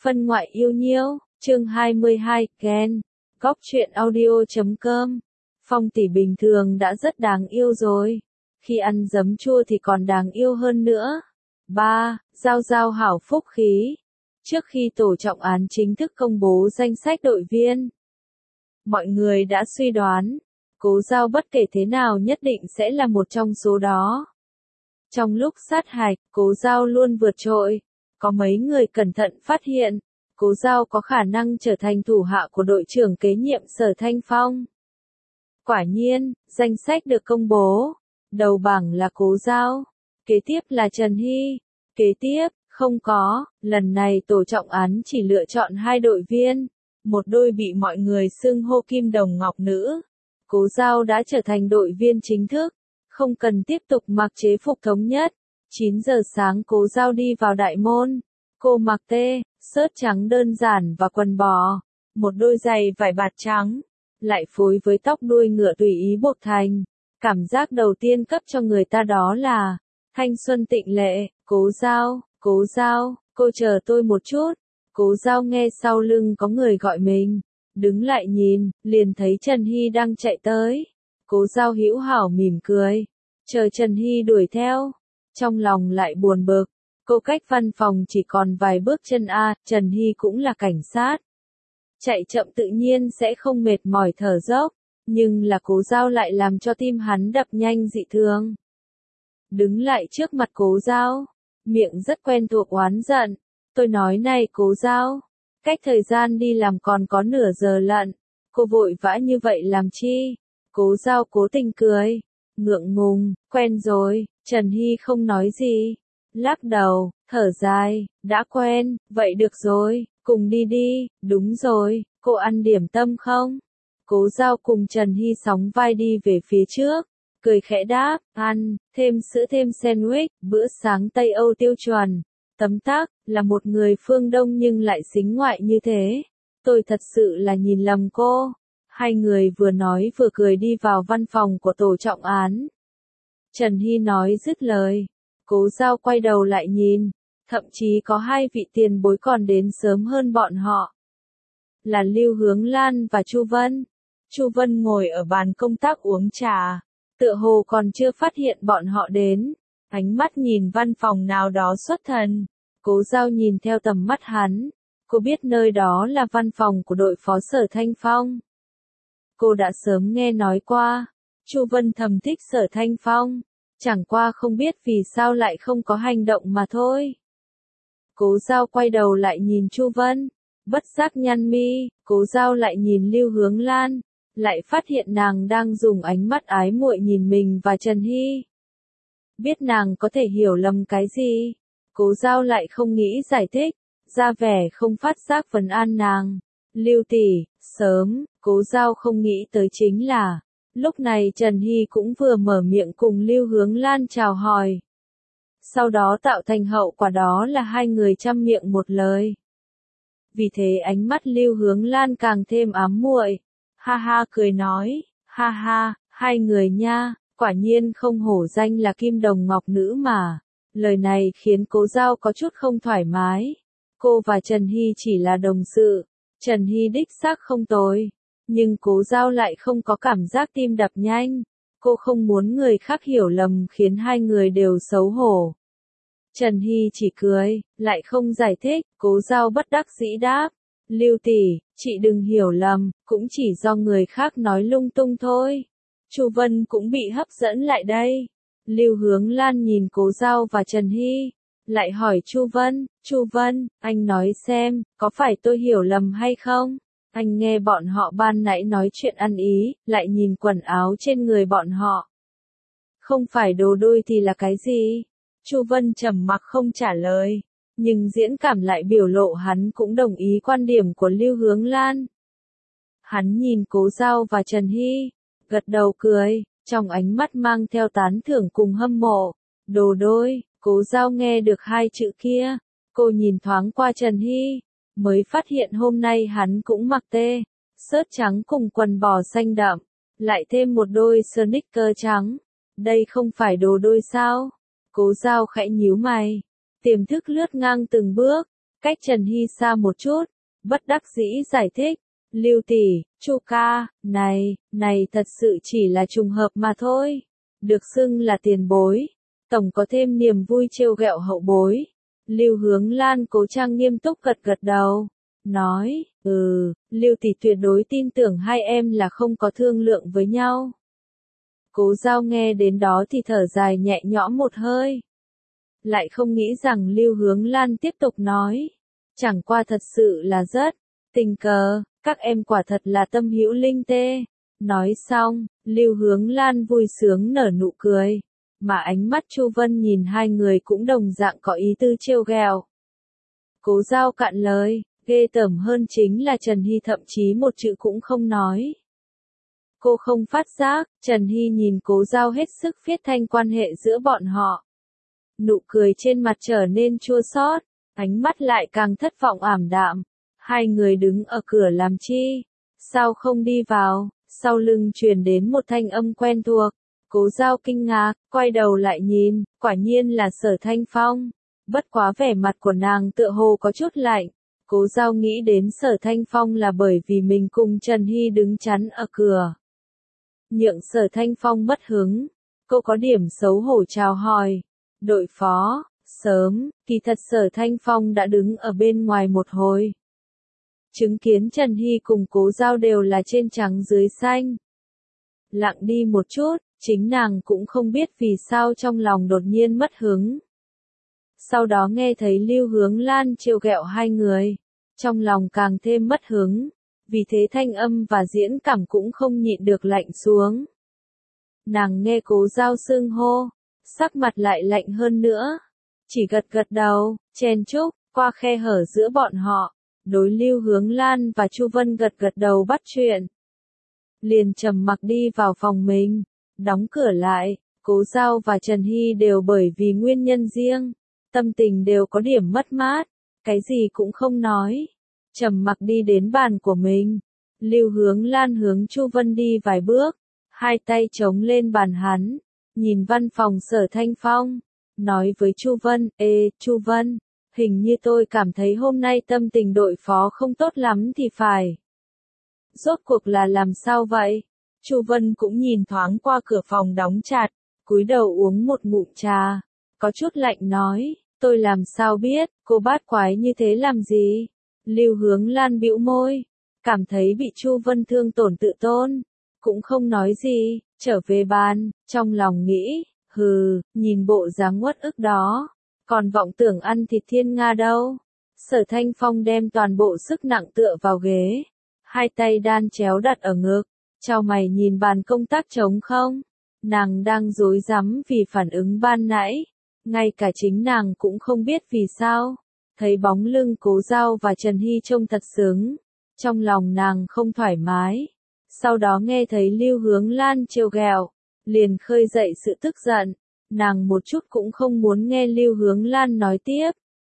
Phân ngoại yêu nhiêu, chương 22, Ken. Góc truyện audio.com. Phong tỷ bình thường đã rất đáng yêu rồi. Khi ăn giấm chua thì còn đáng yêu hơn nữa. 3. Giao giao hảo phúc khí. Trước khi tổ trọng án chính thức công bố danh sách đội viên, mọi người đã suy đoán, Cố Giao bất kể thế nào nhất định sẽ là một trong số đó. Trong lúc sát hạch, Cố Giao luôn vượt trội. Có mấy người cẩn thận phát hiện, Cố Giao có khả năng trở thành thủ hạ của đội trưởng kế nhiệm Sở Thanh Phong. Quả nhiên, danh sách được công bố. Đầu bảng là Cố Giao. Kế tiếp là Trần Hy. Kế tiếp, không có, lần này tổ trọng án chỉ lựa chọn 2 đội viên. Một đôi bị mọi người xưng hô kim đồng ngọc nữ. Cố Giao đã trở thành đội viên chính thức. Không cần tiếp tục mặc chế phục thống nhất. 9 giờ sáng Cố Giao đi vào đại môn. Cô mặc sớt trắng đơn giản và quần bò. Một đôi giày vải bạt trắng. Lại phối với tóc đuôi ngựa tùy ý buộc thành. Cảm giác đầu tiên cấp cho người ta đó là thanh xuân tịnh lệ. Cố Giao, cô chờ tôi một chút. Cố Giao nghe sau lưng có người gọi mình. Đứng lại nhìn, liền thấy Trần Hy đang chạy tới. Cố Giao hữu hảo mỉm cười. Chờ Trần Hy đuổi theo. Trong lòng lại buồn bực. Cô cách văn phòng chỉ còn vài bước chân Trần Hy cũng là cảnh sát. Chạy chậm tự nhiên sẽ không mệt mỏi thở dốc. Nhưng là Cố Giao lại làm cho tim hắn đập nhanh dị thường. Đứng lại trước mặt Cố Giao. Miệng rất quen thuộc oán giận. Tôi nói này Cố Giao. Cách thời gian đi làm còn có nửa giờ lận. Cô vội vã như vậy làm chi? Cố Giao cố tình cười. Ngượng ngùng, quen rồi. Trần Hy không nói gì. Lắc đầu, thở dài, đã quen, vậy được rồi, cùng đi đi, đúng rồi, cô ăn điểm tâm không? Cố Giao cùng Trần Hy sóng vai đi về phía trước, cười khẽ đáp, ăn, thêm sữa thêm sandwich, bữa sáng Tây Âu tiêu chuẩn. Tấm tắc, là một người phương Đông nhưng lại sính ngoại như thế. Tôi thật sự là nhìn lầm cô. Hai người vừa nói vừa cười đi vào văn phòng của tổ trọng án. Trần Hy nói dứt lời. Cố Giao quay đầu lại nhìn, thậm chí có 2 vị tiền bối còn đến sớm hơn bọn họ. Là Lưu Hướng Lan và Chu Vân. Chu Vân ngồi ở bàn công tác uống trà, tựa hồ còn chưa phát hiện bọn họ đến. Ánh mắt nhìn văn phòng nào đó xuất thần. Cố Giao nhìn theo tầm mắt hắn. Cô biết nơi đó là văn phòng của đội phó Sở Thanh Phong. Cô đã sớm nghe nói qua. Chu Vân thầm thích Sở Thanh Phong. Chẳng qua không biết vì sao lại không có hành động mà thôi. Cố Giao quay đầu lại nhìn Chu Vân. Bất giác nhăn mi, Cố Giao lại nhìn Lưu Hướng Lan. Lại phát hiện nàng đang dùng ánh mắt ái muội nhìn mình và Trần Hy. Biết nàng có thể hiểu lầm cái gì. Cố Giao lại không nghĩ giải thích. Ra vẻ không phát giác vấn an nàng. Lưu tỷ, sớm, Cố Giao không nghĩ tới chính là. Lúc này Trần Hy cũng vừa mở miệng cùng Lưu Hướng Lan chào hỏi. Sau đó tạo thành hậu quả đó là 2 người chăm miệng một lời. Vì thế ánh mắt Lưu Hướng Lan càng thêm ám muội. Ha ha cười nói, ha ha, 2 người nha, quả nhiên không hổ danh là kim đồng ngọc nữ mà. Lời này khiến Cố Giao có chút không thoải mái. Cô và Trần Hy chỉ là đồng sự. Trần Hy đích xác không tồi. Nhưng Cố Giao lại không có cảm giác tim đập nhanh. Cô không muốn người khác hiểu lầm khiến 2 người đều xấu hổ. Trần Hy chỉ cười, lại không giải thích. Cố Giao bất đắc dĩ đáp. Lưu tỷ, chị đừng hiểu lầm, cũng chỉ do người khác nói lung tung thôi. Chu Vân cũng bị hấp dẫn lại đây. Lưu Hướng Lan nhìn Cố Giao và Trần Hy. Lại hỏi Chu Vân, anh nói xem, có phải tôi hiểu lầm hay không? Anh nghe bọn họ ban nãy nói chuyện ăn ý, lại nhìn quần áo trên người bọn họ. Không phải đồ đôi thì là cái gì? Chu Vân trầm mặc không trả lời. Nhưng diễn cảm lại biểu lộ hắn cũng đồng ý quan điểm của Lưu Hướng Lan. Hắn nhìn Cố Giao và Trần Hy, gật đầu cười, trong ánh mắt mang theo tán thưởng cùng hâm mộ. Đồ đôi, Cố Giao nghe được 2 chữ kia. Cô nhìn thoáng qua Trần Hy, mới phát hiện hôm nay hắn cũng mặc sớt trắng cùng quần bò xanh đậm, lại thêm một đôi sneaker trắng. Đây không phải đồ đôi sao? Cố Giao khẽ nhíu mày, tiềm thức lướt ngang từng bước. cách Trần Hy xa một chút, bất đắc dĩ giải thích, Lưu tỷ, Chu ca, này thật sự chỉ là trùng hợp mà thôi, được xưng là tiền bối, tổng có thêm niềm vui trêu ghẹo hậu bối. Lưu Hướng Lan cố trang nghiêm túc gật gật đầu, nói, Lưu tỷ tuyệt đối tin tưởng hai em là không có thương lượng với nhau. Cố Giao nghe đến đó thì thở dài nhẹ nhõm một hơi. Lại không nghĩ rằng Lưu Hướng Lan tiếp tục nói, chẳng qua thật sự là rất tình cờ, các em quả thật là tâm hữu linh tê. Nói xong, Lưu Hướng Lan vui sướng nở nụ cười, mà ánh mắt Chu Vân nhìn hai người cũng đồng dạng có ý tư trêu ghẹo. Cố Giao cạn lời, ghê tởm hơn chính là Trần Hy thậm chí một chữ cũng không nói. Cô không phát giác, Trần Hy nhìn Cố Giao hết sức viết thanh quan hệ giữa bọn họ. Nụ cười trên mặt trở nên chua xót, ánh mắt lại càng thất vọng ảm đạm. Hai người đứng ở cửa làm chi? Sao không đi vào? Sau lưng truyền đến một thanh âm quen thuộc. Cố Giao kinh ngạc, quay đầu lại nhìn, quả nhiên là Sở Thanh Phong. Bất quá vẻ mặt của nàng tựa hồ có chút lạnh. Cố Giao nghĩ đến Sở Thanh Phong là bởi vì mình cùng Trần Hy đứng chắn ở cửa. Nhượng Sở Thanh Phong mất hứng. Cô có điểm xấu hổ chào hỏi. Đội phó, sớm, kỳ thật Sở Thanh Phong đã đứng ở bên ngoài một hồi. Chứng kiến Trần Hy cùng Cố Giao đều là trên trắng dưới xanh. Lặng đi một chút, chính nàng cũng không biết vì sao trong lòng đột nhiên mất hứng. Sau đó nghe thấy Lưu Hướng Lan trêu ghẹo hai người, trong lòng càng thêm mất hứng, vì thế thanh âm và diễn cảm cũng không nhịn được lạnh xuống. Nàng nghe Cố Giao xưng hô, sắc mặt lại lạnh hơn nữa, chỉ gật gật đầu, chen chúc, qua khe hở giữa bọn họ, đối Lưu Hướng Lan và Chu Vân gật gật đầu bắt chuyện. Liền trầm mặc đi vào phòng mình, đóng cửa lại. Cố Giao và Trần Hy đều bởi vì nguyên nhân riêng, tâm tình đều có điểm mất mát, cái gì cũng không nói, trầm mặc đi đến bàn của mình. Lưu Hướng Lan hướng Chu Vân đi vài bước, hai tay chống lên bàn hắn, nhìn văn phòng Sở Thanh Phong, nói với Chu Vân, Chu Vân, hình như tôi cảm thấy hôm nay tâm tình đội phó không tốt lắm thì phải. Rốt cuộc là làm sao vậy? Chu Vân cũng nhìn thoáng qua cửa phòng đóng chặt, cúi đầu uống một ngụm trà, có chút lạnh nói, tôi làm sao biết, cô bát quái như thế làm gì? Lưu Hướng Lan bĩu môi, cảm thấy bị Chu Vân thương tổn tự tôn, cũng không nói gì, trở về bàn, trong lòng nghĩ, nhìn bộ dáng uất ức đó, còn vọng tưởng ăn thịt thiên nga đâu. Sở Thanh Phong đem toàn bộ sức nặng tựa vào ghế, hai tay đan chéo đặt ở ngực, chau mày nhìn bàn công tác trống không. Nàng đang rối rắm vì phản ứng ban nãy, ngay cả chính nàng cũng không biết vì sao. Thấy bóng lưng Cố Giao và Trần Hy trông thật sướng, trong lòng nàng không thoải mái. Sau đó nghe thấy Lưu Hướng Lan trêu ghẹo, liền khơi dậy sự tức giận, nàng một chút cũng không muốn nghe Lưu Hướng Lan nói tiếp.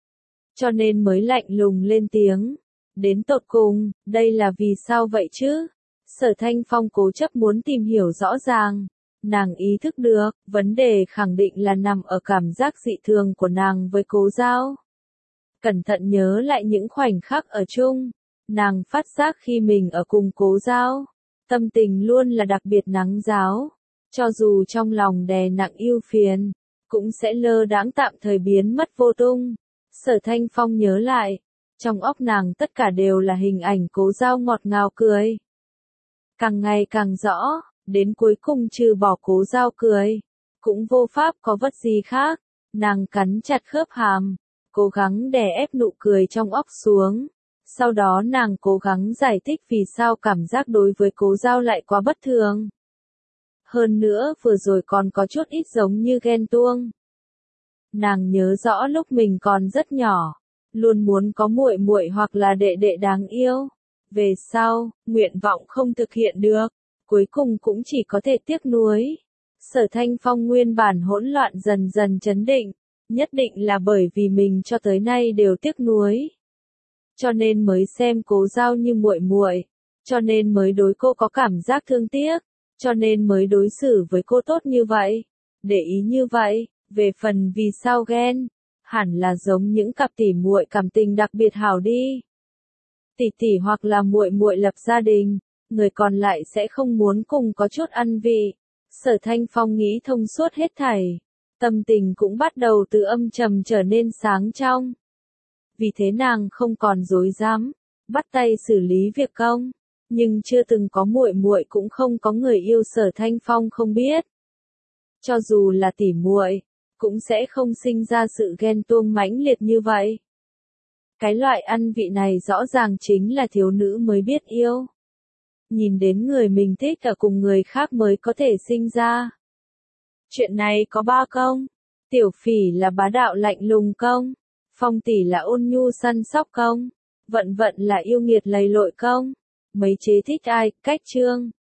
Cho nên mới lạnh lùng lên tiếng, đến tột cùng, đây là vì sao vậy chứ? Sở Thanh Phong cố chấp muốn tìm hiểu rõ ràng. Nàng ý thức được, vấn đề khẳng định là nằm ở cảm giác dị thường của nàng với Cố Giao. Cẩn thận nhớ lại những khoảnh khắc ở chung, nàng phát giác khi mình ở cùng Cố Giao, tâm tình luôn là đặc biệt nắng ráo. Cho dù trong lòng đè nặng ưu phiền, cũng sẽ lơ đãng tạm thời biến mất vô tung. Sở Thanh Phong nhớ lại, trong óc nàng tất cả đều là hình ảnh Cố Giao ngọt ngào cười. Càng ngày càng rõ, đến cuối cùng trừ bỏ Cố Giao cười, cũng vô pháp có vật gì khác. Nàng cắn chặt khớp hàm, cố gắng đè ép nụ cười trong óc xuống. Sau đó nàng cố gắng giải thích vì sao cảm giác đối với Cố Giao lại quá bất thường. Hơn nữa vừa rồi còn có chút ít giống như ghen tuông. Nàng nhớ rõ lúc mình còn rất nhỏ, luôn muốn có muội muội hoặc là đệ đệ đáng yêu. Về sau, nguyện vọng không thực hiện được, cuối cùng cũng chỉ có thể tiếc nuối. Sở Thanh Phong nguyên bản hỗn loạn dần dần chấn định, nhất định là bởi vì mình cho tới nay đều tiếc nuối. Cho nên mới xem Cố Giao như muội muội, cho nên mới đối cô có cảm giác thương tiếc, cho nên mới đối xử với cô tốt như vậy, để ý như vậy. Về phần vì sao ghen, Hẳn là giống những cặp tỉ muội cảm tình đặc biệt hảo đi. Tỷ tỷ hoặc là muội muội lập gia đình, người còn lại sẽ không muốn cùng có chút ăn vị. Sở Thanh Phong nghĩ thông suốt hết thảy, tâm tình cũng bắt đầu từ âm trầm trở nên sáng trong. Vì thế nàng không còn dối dám, bắt tay xử lý việc công, nhưng chưa từng có muội muội cũng không có người yêu Sở Thanh Phong không biết. Cho dù là tỉ muội, cũng sẽ không sinh ra sự ghen tuông mãnh liệt như vậy. Cái loại ăn vị này rõ ràng chính là thiếu nữ mới biết yêu. Nhìn đến người mình thích ở cùng người khác mới có thể sinh ra. Chuyện này có ba công. Tiểu Phỉ là bá đạo lạnh lùng công. Phong tỷ là ôn nhu săn sóc công. Vận vận là yêu nghiệt lầy lội công. Mấy chế thích ai, cách chương.